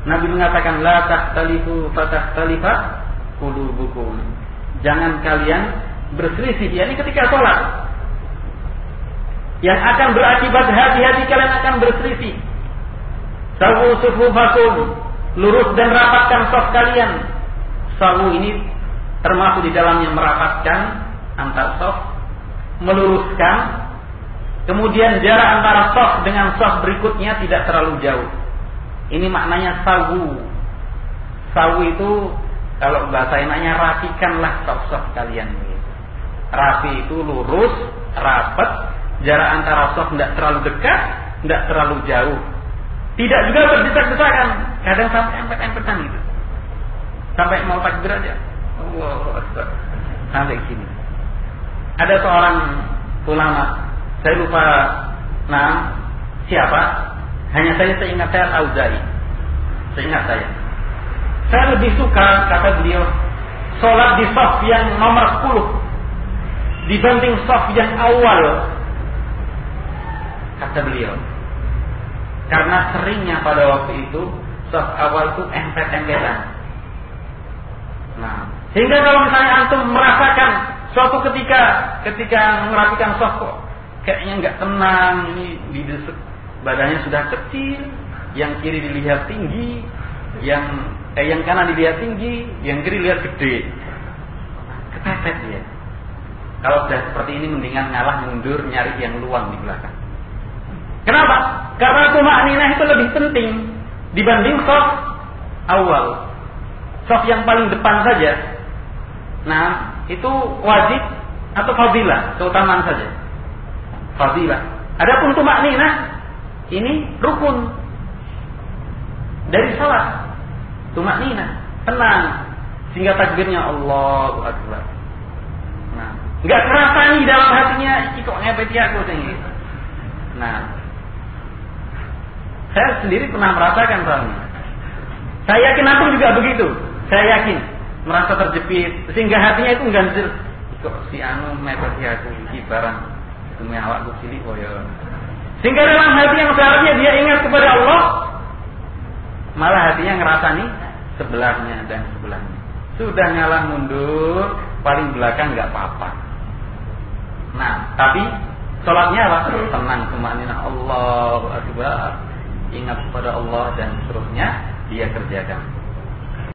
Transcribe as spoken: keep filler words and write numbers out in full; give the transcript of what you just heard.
Nabi mengatakan la takhtalifu fatakhtalifa qulubukum. Jangan kalian berselisih, yakni ketika sholat. Yang akan berakibat hati-hati kalian akan berselisih. Sawu sufufakum, lurus dan rapatkan saf kalian. Sawu ini termasuk di dalamnya merapatkan antar saf, meluruskan. Kemudian jarak antara saf dengan saf berikutnya tidak terlalu jauh. Ini maknanya sawu. Sawu itu kalau bahasa enaknya rapikanlah saf-saf kalian. Rapi itu lurus, rapat, jarak antara saf tidak terlalu dekat, tidak terlalu jauh. Tidak juga berdesak-desakan, kadang sampai empet-empetan gitu. Sampai mau takbir aja. Allahu Akbar. Sampai sini. Ada seorang ulama, saya lupa nama siapa, hanya saja saya ingat saya Al-Auza'i. Seingat saya. Saya lebih suka, kata beliau, sholat di shaf yang nomor sepuluh dibanding shaf yang awal. Kata beliau, karena seringnya pada waktu itu shaf awal itu empet-empetan. Nah, sehingga kalau misalnya antum merasakan suatu ketika ketika merapikan shaf kok kayaknya nggak tenang, ini didesek, badannya sudah kecil, yang kiri dilihat tinggi, yang eh yang kanan dilihat tinggi, yang kiri lihat gede, kepepet dia. Kalau sudah seperti ini mendingan ngalah mundur nyari yang luang di belakang. Kenapa? Karena tumakninah itu lebih penting dibanding shaf awal. Shaf yang paling depan saja, nah itu wajib atau fadilah, keutamaan saja. Fadilah. Adapun tumakninah ini rukun dari salat. Tumakninah, tenang, sehingga takbirnya Allahu Akbar. Nah, enggak kerasa nih dalam hatinya, iki kok ngepeti aku sini. Nah, saya sendiri pernah merasakan soalnya. Saya yakin aku juga begitu. Saya yakin merasa terjepit, sehingga hatinya itu ganjil. Kok si anu ngepeti aku iki barang ketemu awakku cilik koyo. Sehingga dalam hati yang seharusnya dia ingat kepada Allah, malah hatinya ngerasani sebelahnya dan sebelahnya. Sudah ngalah mundur, paling belakang nggak apa-apa. Nah, tapi sholatnya apa? Tenang, tumakninah, Allahu Akbar, ingat kepada Allah dan seterusnya dia kerjakan.